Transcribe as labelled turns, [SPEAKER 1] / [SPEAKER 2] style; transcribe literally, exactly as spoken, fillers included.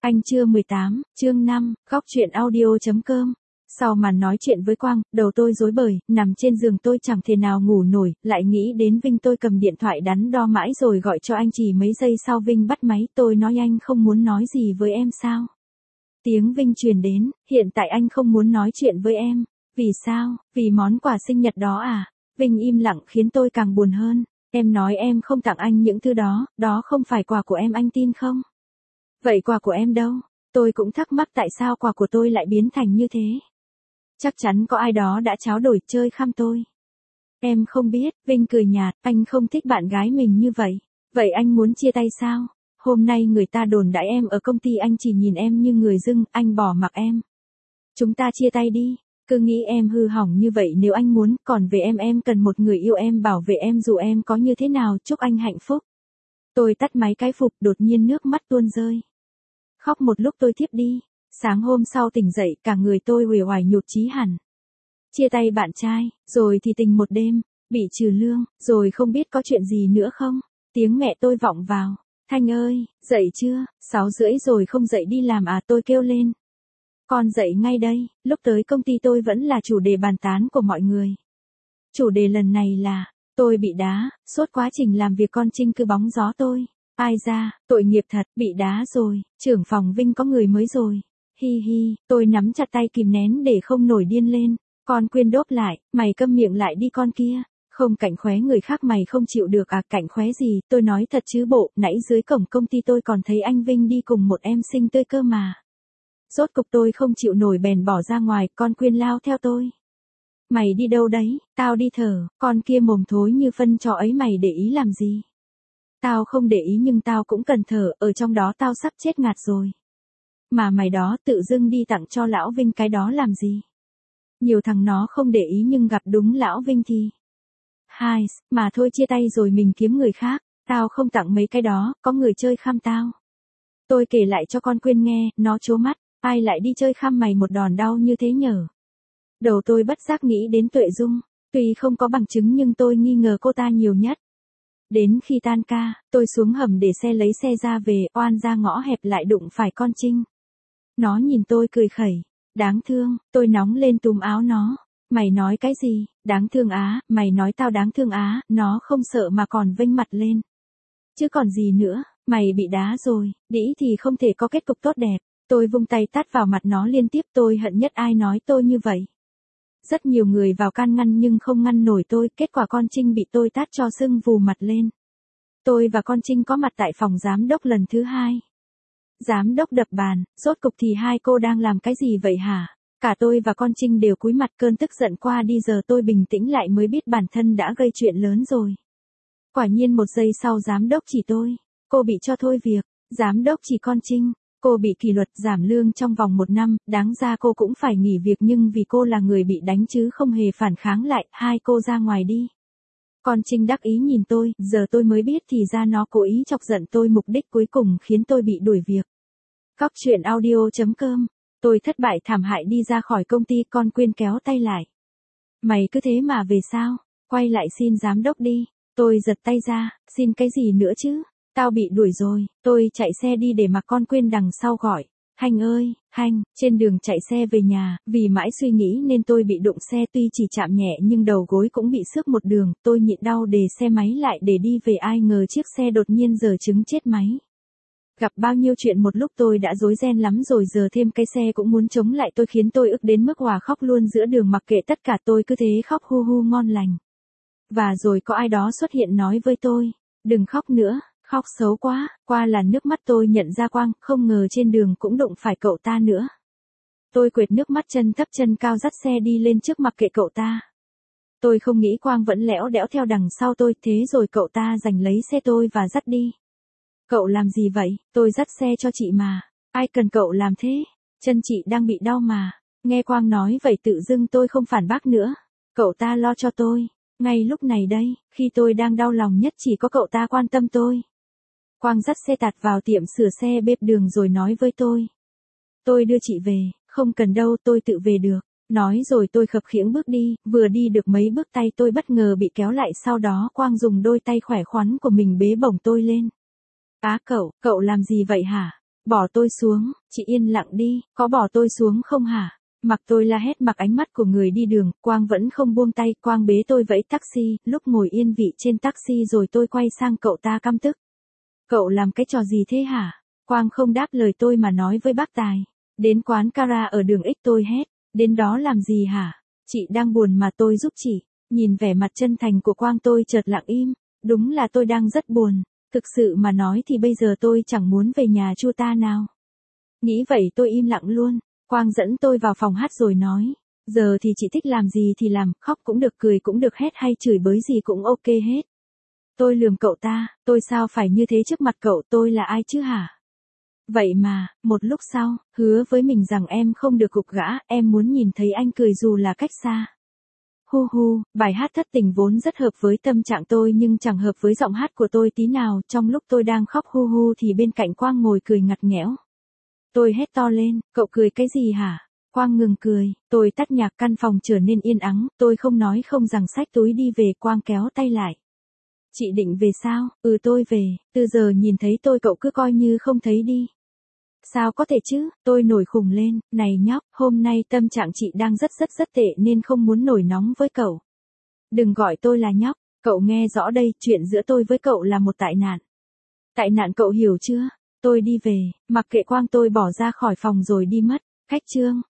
[SPEAKER 1] Anh chưa mười tám, chương năm, góc chuyện audio.com. Sau màn nói chuyện với Quang, đầu tôi rối bời, nằm trên giường tôi chẳng thể nào ngủ nổi, lại nghĩ đến Vinh. Tôi cầm điện thoại đắn đo mãi rồi gọi cho anh. Chỉ mấy giây sau Vinh bắt máy. Tôi nói anh không muốn nói gì với em sao? Tiếng Vinh truyền đến, hiện tại anh không muốn nói chuyện với em. Vì sao? Vì món quà sinh nhật đó à? Vinh im lặng khiến tôi càng buồn hơn. Em nói em không tặng anh những thứ đó, đó không phải quà của em, anh tin không? Vậy quà của em đâu? Tôi cũng thắc mắc tại sao quà của tôi lại biến thành như thế. Chắc chắn có ai đó đã tráo đổi chơi khăm tôi. Em không biết, Vinh cười nhạt, anh không thích bạn gái mình như vậy. Vậy anh muốn chia tay sao? Hôm nay người ta đồn đãi em ở công ty, anh chỉ nhìn em như người dưng, anh bỏ mặc em. Chúng ta chia tay đi. Cứ nghĩ em hư hỏng như vậy nếu anh muốn, còn về em em cần một người yêu em bảo vệ em dù em có như thế nào, chúc anh hạnh phúc. Tôi tắt máy cái phục, đột nhiên nước mắt tuôn rơi. Khóc một lúc tôi thiếp đi. Sáng hôm sau tỉnh dậy cả người tôi uể oải nhụt chí hẳn. Chia tay bạn trai, rồi thì tình một đêm, bị trừ lương, rồi không biết có chuyện gì nữa không. Tiếng mẹ tôi vọng vào. Thanh ơi, dậy chưa? Sáu rưỡi rồi không dậy đi làm à? Tôi kêu lên. Con dậy ngay đây. Lúc tới công ty tôi vẫn là chủ đề bàn tán của mọi người. Chủ đề lần này là tôi bị đá, suốt quá trình làm việc con Trinh cứ bóng gió tôi. Ai ra, tội nghiệp thật, bị đá rồi, trưởng phòng Vinh có người mới rồi. Hi hi, tôi nắm chặt tay kìm nén để không nổi điên lên. Con Quyên đốp lại, mày câm miệng lại đi con kia. Không cạnh khóe người khác mày không chịu được à? Cạnh khóe gì, tôi nói thật chứ bộ, nãy dưới cổng công ty tôi còn thấy anh Vinh đi cùng một em xinh tươi cơ mà. Rốt cục tôi không chịu nổi bèn bỏ ra ngoài, con Quyên lao theo tôi. Mày đi đâu đấy? Tao đi thở, con kia mồm thối như phân chó ấy, mày để ý làm gì? Tao không để ý nhưng tao cũng cần thở, ở trong đó tao sắp chết ngạt rồi. Mà mày đó tự dưng đi tặng cho lão Vinh cái đó làm gì? Nhiều thằng nó không để ý nhưng gặp đúng lão Vinh thì... Hai, mà thôi chia tay rồi mình kiếm người khác, tao không tặng mấy cái đó, có người chơi khăm tao. Tôi kể lại cho con Quyên nghe, nó trố mắt, ai lại đi chơi khăm mày một đòn đau như thế nhở? Đầu tôi bất giác nghĩ đến Tuệ Dung, tuy không có bằng chứng nhưng tôi nghi ngờ cô ta nhiều nhất. Đến khi tan ca, tôi xuống hầm để xe lấy xe ra về, oan ra ngõ hẹp lại đụng phải con Trinh. Nó nhìn tôi cười khẩy, đáng thương, tôi nóng lên túm áo nó. Mày nói cái gì, đáng thương á, mày nói tao đáng thương á, nó không sợ mà còn vênh mặt lên. Chứ còn gì nữa, mày bị đá rồi, đĩ thì không thể có kết cục tốt đẹp. Tôi vung tay tát vào mặt nó liên tiếp, tôi hận nhất ai nói tôi như vậy. Rất nhiều người vào can ngăn nhưng không ngăn nổi tôi, kết quả con Trinh bị tôi tát cho sưng vù mặt lên. Tôi và con Trinh có mặt tại phòng giám đốc lần thứ hai. Giám đốc đập bàn, rốt cục thì hai cô đang làm cái gì vậy hả? Cả tôi và con Trinh đều cúi mặt, cơn tức giận qua đi, giờ tôi bình tĩnh lại mới biết bản thân đã gây chuyện lớn rồi. Quả nhiên một giây sau giám đốc chỉ tôi, cô bị cho thôi việc. Giám đốc chỉ con Trinh, cô bị kỷ luật giảm lương trong vòng một năm, đáng ra cô cũng phải nghỉ việc nhưng vì cô là người bị đánh chứ không hề phản kháng lại, hai cô ra ngoài đi. Con Trinh đắc ý nhìn tôi, giờ tôi mới biết thì ra nó cố ý chọc giận tôi, mục đích cuối cùng khiến tôi bị đuổi việc. Góc chuyện audio.com. Tôi thất bại thảm hại đi ra khỏi công ty, con Quyên kéo tay lại. Mày cứ thế mà về sao? Quay lại xin giám đốc đi. Tôi giật tay ra, xin cái gì nữa chứ? Tao bị đuổi rồi, tôi chạy xe đi để mặc con Quyên đằng sau gọi. Hành ơi, Hành, trên đường chạy xe về nhà, vì mãi suy nghĩ nên tôi bị đụng xe, tuy chỉ chạm nhẹ nhưng đầu gối cũng bị xước một đường, tôi nhịn đau để xe máy lại để đi về, ai ngờ chiếc xe đột nhiên giở trứng chết máy. Gặp bao nhiêu chuyện một lúc tôi đã rối ren lắm rồi, giờ thêm cái xe cũng muốn chống lại tôi khiến tôi ức đến mức hòa khóc luôn giữa đường, mặc kệ tất cả tôi cứ thế khóc hu hu ngon lành. Và rồi có ai đó xuất hiện nói với tôi, đừng khóc nữa. Khóc xấu quá, qua là nước mắt tôi nhận ra Quang, không ngờ trên đường cũng đụng phải cậu ta nữa. Tôi quệt nước mắt, chân thấp chân cao dắt xe đi lên trước mặc kệ cậu ta. Tôi không nghĩ Quang vẫn lẽo đẽo theo đằng sau tôi, thế rồi cậu ta giành lấy xe tôi và dắt đi. Cậu làm gì vậy? Tôi dắt xe cho chị mà. Ai cần cậu làm thế? Chân chị đang bị đau mà. Nghe Quang nói vậy tự dưng tôi không phản bác nữa. Cậu ta lo cho tôi. Ngay lúc này đây, khi tôi đang đau lòng nhất chỉ có cậu ta quan tâm tôi. Quang dắt xe tạt vào tiệm sửa xe bếp đường rồi nói với tôi. Tôi đưa chị về, không cần đâu, tôi tự về được. Nói rồi tôi khập khiễng bước đi, vừa đi được mấy bước tay tôi bất ngờ bị kéo lại, sau đó Quang dùng đôi tay khỏe khoắn của mình bế bổng tôi lên. Á cậu, cậu làm gì vậy hả? Bỏ tôi xuống, chị yên lặng đi, có bỏ tôi xuống không hả? Mặc tôi la hét mặc ánh mắt của người đi đường, Quang vẫn không buông tay, Quang bế tôi vẫy taxi, lúc ngồi yên vị trên taxi rồi tôi quay sang cậu ta căm tức. Cậu làm cái trò gì thế hả? Quang không đáp lời tôi mà nói với bác Tài. Đến quán Cara ở đường X tôi hét, đến đó làm gì hả? Chị đang buồn mà tôi giúp chị. Nhìn vẻ mặt chân thành của Quang tôi chợt lặng im, đúng là tôi đang rất buồn, thực sự mà nói thì bây giờ tôi chẳng muốn về nhà chu ta nào. Nghĩ vậy tôi im lặng luôn, Quang dẫn tôi vào phòng hát rồi nói, giờ thì chị thích làm gì thì làm, khóc cũng được cười cũng được hét hay chửi bới gì cũng ok hết. Tôi lườm cậu ta, tôi sao phải như thế trước mặt cậu, tôi là ai chứ hả? Vậy mà, một lúc sau, hứa với mình rằng em không được gục gã, em muốn nhìn thấy anh cười dù là cách xa. Hu hu, bài hát thất tình vốn rất hợp với tâm trạng tôi nhưng chẳng hợp với giọng hát của tôi tí nào, trong lúc tôi đang khóc hu hu thì bên cạnh Quang ngồi cười ngặt nghẽo. Tôi hét to lên, cậu cười cái gì hả? Quang ngừng cười, tôi tắt nhạc căn phòng trở nên yên ắng, tôi không nói không rằng xách túi đi về, Quang kéo tay lại. Chị định về sao? Ừ tôi về, từ giờ nhìn thấy tôi cậu cứ coi như không thấy đi. Sao có thể chứ, tôi nổi khùng lên, này nhóc, hôm nay tâm trạng chị đang rất rất rất tệ nên không muốn nổi nóng với cậu. Đừng gọi tôi là nhóc, cậu nghe rõ đây, chuyện giữa tôi với cậu là một tai nạn. Tai nạn cậu hiểu chưa? Tôi đi về, mặc kệ Quang tôi bỏ ra khỏi phòng rồi đi mất, khách trương.